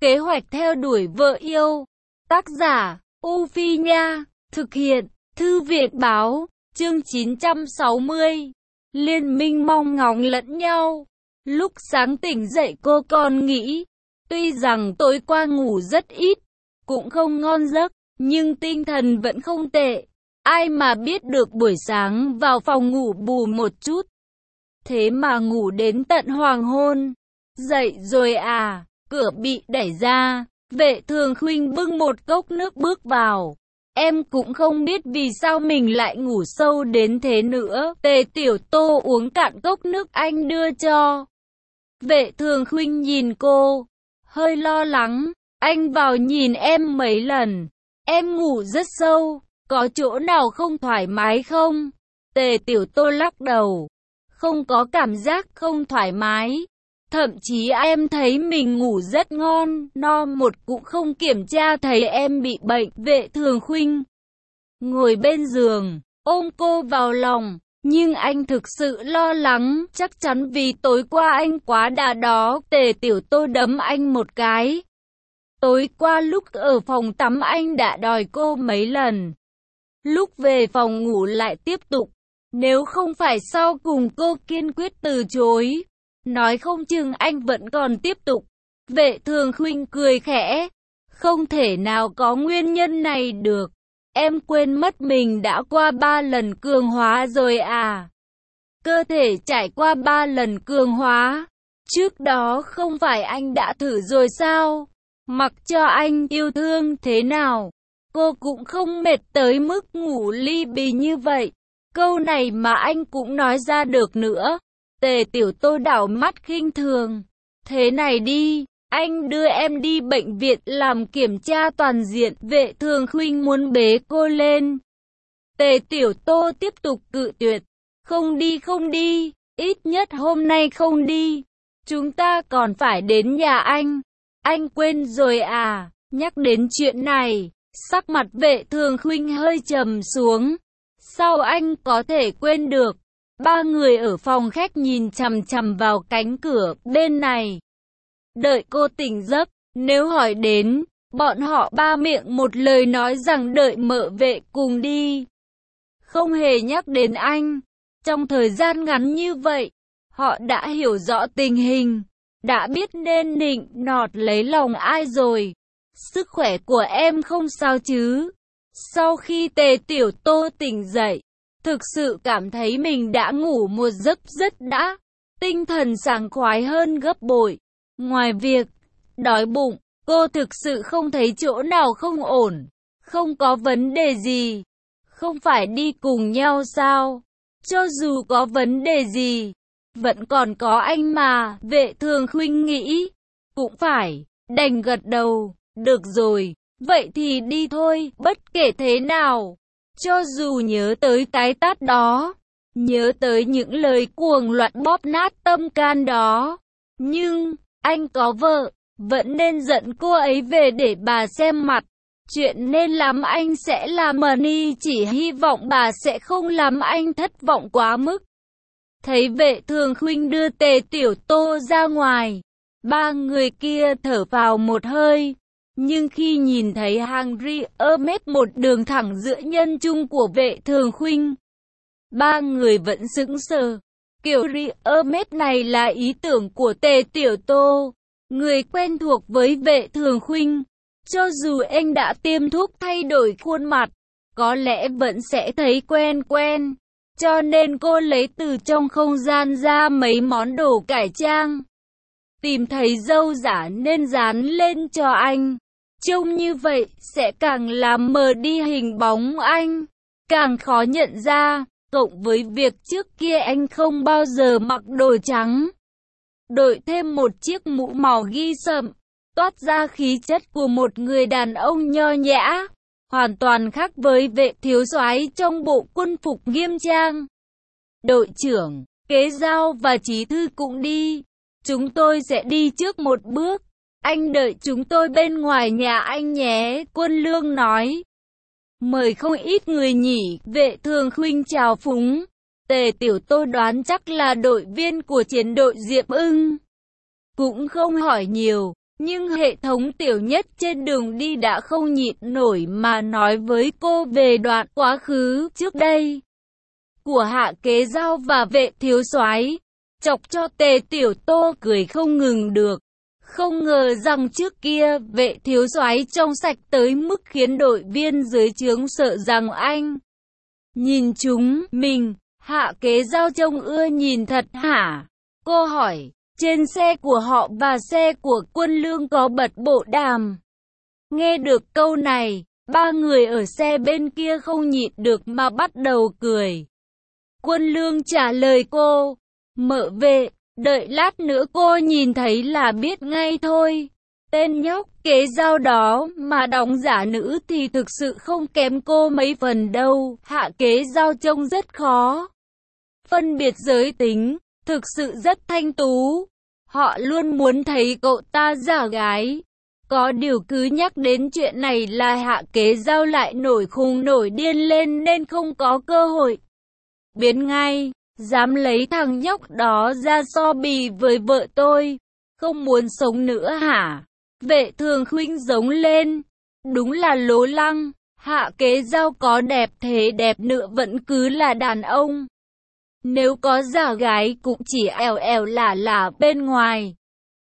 Kế hoạch theo đuổi vợ yêu. Tác giả, U Phi Nha. Thực hiện, Thư viện Báo. Chương 960. Liên minh mong ngóng lẫn nhau. Lúc sáng tỉnh dậy cô còn nghĩ, tuy rằng tối qua ngủ rất ít, cũng không ngon giấc, nhưng tinh thần vẫn không tệ. Ai mà biết được buổi sáng vào phòng ngủ bù một chút, thế mà ngủ đến tận hoàng hôn. Dậy rồi à? Cửa bị đẩy ra, Vệ Thường Khuynh bưng một cốc nước bước vào. Em cũng không biết vì sao mình lại ngủ sâu đến thế nữa. Tề Tiểu Tô uống cạn cốc nước anh đưa cho. Vệ Thường Khuynh nhìn cô, hơi lo lắng. Anh vào nhìn em mấy lần. Em ngủ rất sâu, có chỗ nào không thoải mái không? Tề Tiểu Tô lắc đầu. Không có cảm giác không thoải mái. Thậm chí em thấy mình ngủ rất ngon, no một cũng không kiểm tra thấy em bị bệnh. Vệ Thường Khuynh ngồi bên giường, ôm cô vào lòng. Nhưng anh thực sự lo lắng, chắc chắn vì tối qua anh quá đà đó. Tề Tiểu Tô đấm anh một cái. Tối qua lúc ở phòng tắm anh đã đòi cô mấy lần. Lúc về phòng ngủ lại tiếp tục. Nếu không phải sau cùng cô kiên quyết từ chối, nói không chừng anh vẫn còn tiếp tục. Vệ Thường Khuynh cười khẽ. Không thể nào có nguyên nhân này được. Em quên mất mình đã qua 3 lần cường hóa rồi à? Cơ thể trải qua 3 lần cường hóa. Trước đó không phải anh đã thử rồi sao? Mặc cho anh yêu thương thế nào, cô cũng không mệt tới mức ngủ ly bì như vậy. Câu này mà anh cũng nói ra được nữa. Tề Tiểu Tô đảo mắt khinh thường. Thế này đi, anh đưa em đi bệnh viện làm kiểm tra toàn diện. Vệ Thường Khuynh muốn bế cô lên. Tề Tiểu Tô tiếp tục cự tuyệt. Không đi không đi, ít nhất hôm nay không đi. Chúng ta còn phải đến nhà anh. Anh quên rồi à? Nhắc đến chuyện này, sắc mặt Vệ Thường Khuynh hơi trầm xuống. Sao anh có thể quên được? Ba người ở phòng khách nhìn chằm chằm vào cánh cửa bên này. Đợi cô tỉnh giấc, nếu hỏi đến, bọn họ ba miệng một lời nói rằng đợi mợ Vệ cùng đi. Không hề nhắc đến anh. Trong thời gian ngắn như vậy, họ đã hiểu rõ tình hình, đã biết nên nịnh nọt lấy lòng ai rồi. Sức khỏe của em không sao chứ? Sau khi Tề Tiểu Tô tỉnh dậy, thực sự cảm thấy mình đã ngủ một giấc rất đã, tinh thần sảng khoái hơn gấp bội. Ngoài việc đói bụng, cô thực sự không thấy chỗ nào không ổn. Không có vấn đề gì. Không phải đi cùng nhau sao? Cho dù có vấn đề gì, vẫn còn có anh mà. Vệ Thường Khuynh nghĩ. Cũng phải, đành gật đầu. Được rồi, vậy thì đi thôi. Bất kể thế nào, cho dù nhớ tới cái tát đó, nhớ tới những lời cuồng loạn bóp nát tâm can đó, nhưng anh có vợ, vẫn nên dẫn cô ấy về để bà xem mặt. Chuyện nên làm anh sẽ làm, Mani chỉ hy vọng bà sẽ không làm anh thất vọng quá mức. Thấy Vệ Thường Khuynh đưa Tề Tiểu Tô ra ngoài, ba người kia thở vào một hơi. Nhưng khi nhìn thấy hàng Hermes một đường thẳng giữa nhân trung của Vệ Thường Khuynh, ba người vẫn sững sờ. Kiểu Hermes này là ý tưởng của Tề Tiểu Tô, người quen thuộc với Vệ Thường Khuynh. Cho dù anh đã tiêm thuốc thay đổi khuôn mặt, có lẽ vẫn sẽ thấy quen quen. Cho nên cô lấy từ trong không gian ra mấy món đồ cải trang. Tìm thấy dâu giả nên dán lên cho anh. Trông như vậy sẽ càng làm mờ đi hình bóng anh, càng khó nhận ra. Cộng với việc trước kia anh không bao giờ mặc đồ trắng, đội thêm một chiếc mũ màu ghi sậm, toát ra khí chất của một người đàn ông nho nhã, hoàn toàn khác với Vệ thiếu soái trong bộ quân phục nghiêm trang. Đội trưởng, Kế Giao và Chí Thư cũng đi. Chúng tôi sẽ đi trước một bước. Anh đợi chúng tôi bên ngoài nhà anh nhé, Quân Lương nói. Mời không ít người nhỉ? Vệ Thường Khuynh chào phúng. Tề Tiểu Tô đoán chắc là đội viên của chiến đội Diệp Ưng. Cũng không hỏi nhiều, Nhưng hệ thống tiểu nhất trên đường đi đã không nhịn nổi mà nói với cô về đoạn quá khứ trước đây của Hạ Kế Giao và Vệ thiếu soái, chọc cho Tề Tiểu Tô cười không ngừng được. Không ngờ rằng trước kia Vệ thiếu soái trong sạch tới mức khiến đội viên dưới trướng sợ rằng anh nhìn chúng mình. Hạ Kế Giao trông ưa nhìn thật hả? Cô hỏi. Trên xe của họ và xe của Quân Lương có bật bộ đàm. Nghe được câu này, ba người ở xe bên kia không nhịn được mà bắt đầu cười. Quân Lương trả lời cô, mợ Vệ, đợi lát nữa cô nhìn thấy là biết ngay thôi. Tên nhóc Kế Giao đó mà đóng giả nữ thì thực sự không kém cô mấy phần đâu. Hạ Kế Giao trông rất khó phân biệt giới tính, thực sự rất thanh tú. Họ luôn muốn thấy cậu ta giả gái. Có điều cứ nhắc đến chuyện này là Hạ Kế Giao lại nổi khùng nổi điên lên nên không có cơ hội biến ngay. Dám lấy thằng nhóc đó ra so bì với vợ tôi, không muốn sống nữa hả? Vệ Thường Khuynh giống lên. Đúng là lố lăng. Hạ Kế Giao có đẹp thế đẹp nữa vẫn cứ là đàn ông. Nếu có giả gái cũng chỉ ẻo ẻo lả lả bên ngoài.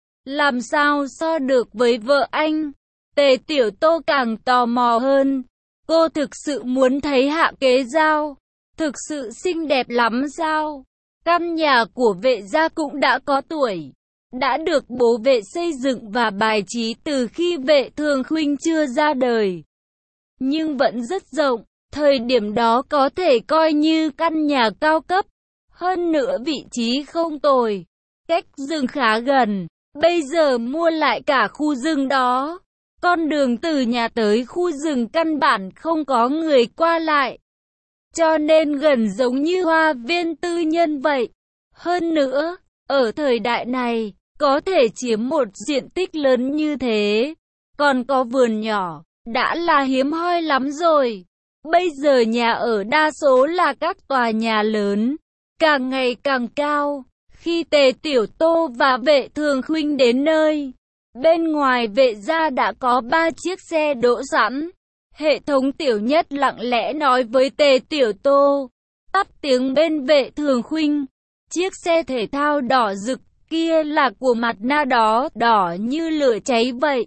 Làm sao so được với vợ anh? Tề Tiểu Tô càng tò mò hơn. Cô thực sự muốn thấy Hạ Kế Giao thực sự xinh đẹp lắm sao? Căn nhà của Vệ gia cũng đã có tuổi, đã được bố Vệ xây dựng và bài trí từ khi Vệ Thường Khuynh chưa ra đời. Nhưng vẫn rất rộng, thời điểm đó có thể coi như căn nhà cao cấp. Hơn nữa vị trí không tồi, cách rừng khá gần. Bây giờ mua lại cả khu rừng đó. Con đường từ nhà tới khu rừng căn bản không có người qua lại, cho nên gần giống như hoa viên tư nhân vậy. Hơn nữa, ở thời đại này, có thể chiếm một diện tích lớn như thế, còn có vườn nhỏ, đã là hiếm hoi lắm rồi. Bây giờ nhà ở đa số là các tòa nhà lớn, càng ngày càng cao. Khi Tề Tiểu Tô và Vệ Thường Khuynh đến nơi, bên ngoài Vệ gia đã có 3 chiếc xe đỗ sẵn. Hệ thống tiểu nhất lặng lẽ nói với Tề Tiểu Tô, tắt tiếng bên Vệ Thường Khuynh. Chiếc xe thể thao đỏ rực kia là của Mặt Na đó, đỏ như lửa cháy vậy.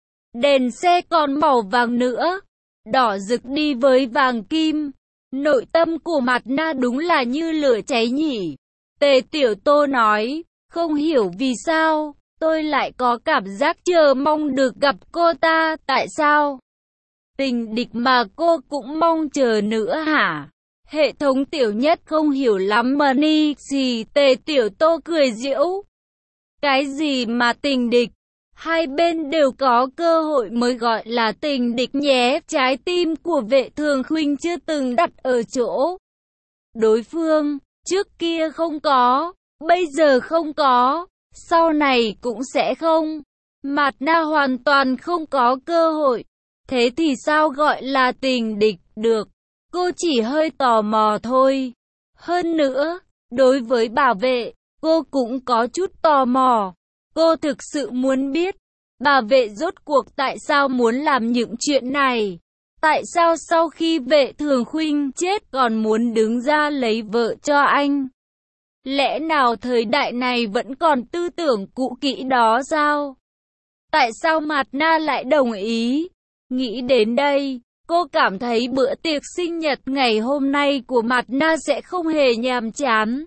Đèn xe còn màu vàng nữa, đỏ rực đi với vàng kim. Nội tâm của Mặt Na đúng là như lửa cháy nhỉ. Tề Tiểu Tô nói, không hiểu vì sao, tôi lại có cảm giác chờ mong được gặp cô ta, tại sao? Tình địch mà cô cũng mong chờ nữa hả? Hệ thống tiểu nhất không hiểu lắm mà ni gì. Tề Tiểu Tô cười giễu. Cái gì mà tình địch? Hai bên đều có cơ hội mới gọi là tình địch nhé. Trái tim của Vệ Thường Khuynh chưa từng đặt ở chỗ đối phương. Trước kia không có, bây giờ không có, sau này cũng sẽ không. Mạt Na hoàn toàn không có cơ hội. Thế thì sao gọi là tình địch được? Cô chỉ hơi tò mò thôi. Hơn nữa, đối với Bảo Vệ, cô cũng có chút tò mò. Cô thực sự muốn biết, Bảo Vệ rốt cuộc tại sao muốn làm những chuyện này? Tại sao sau khi Vệ Thường Khuynh chết còn muốn đứng ra lấy vợ cho anh? Lẽ nào thời đại này vẫn còn tư tưởng cũ kỹ đó sao? Tại sao Mạt Na lại đồng ý? Nghĩ đến đây, cô cảm thấy bữa tiệc sinh nhật ngày hôm nay của Mạt Na sẽ không hề nhàm chán.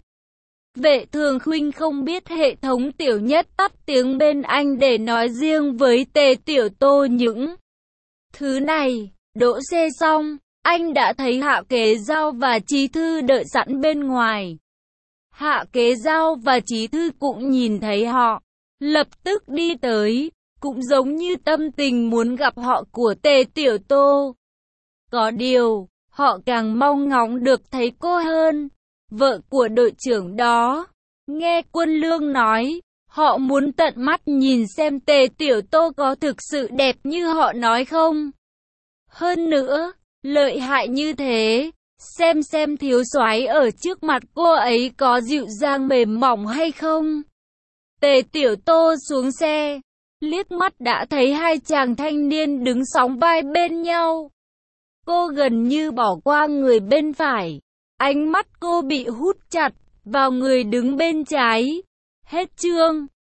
Vệ Thường Khuynh không biết hệ thống tiểu nhất tắt tiếng bên anh để nói riêng với Tề Tiểu Tô những thứ này. Đỗ xe xong, anh đã thấy Hạ Kế Giao và Chí Thư đợi sẵn bên ngoài. Hạ Kế Giao và Chí Thư cũng nhìn thấy họ, lập tức đi tới, cũng giống như tâm tình muốn gặp họ của Tề Tiểu Tô. Có điều, họ càng mong ngóng được thấy cô hơn, vợ của đội trưởng đó. Nghe Quân Lương nói, họ muốn tận mắt nhìn xem Tề Tiểu Tô có thực sự đẹp như họ nói không. Hơn nữa, lợi hại như thế, xem thiếu soái ở trước mặt cô ấy có dịu dàng mềm mỏng hay không. Tề Tiểu Tô xuống xe, liếc mắt đã thấy hai chàng thanh niên đứng sóng vai bên nhau. Cô gần như bỏ qua người bên phải. Ánh mắt cô bị hút chặt vào người đứng bên trái. Hết chương.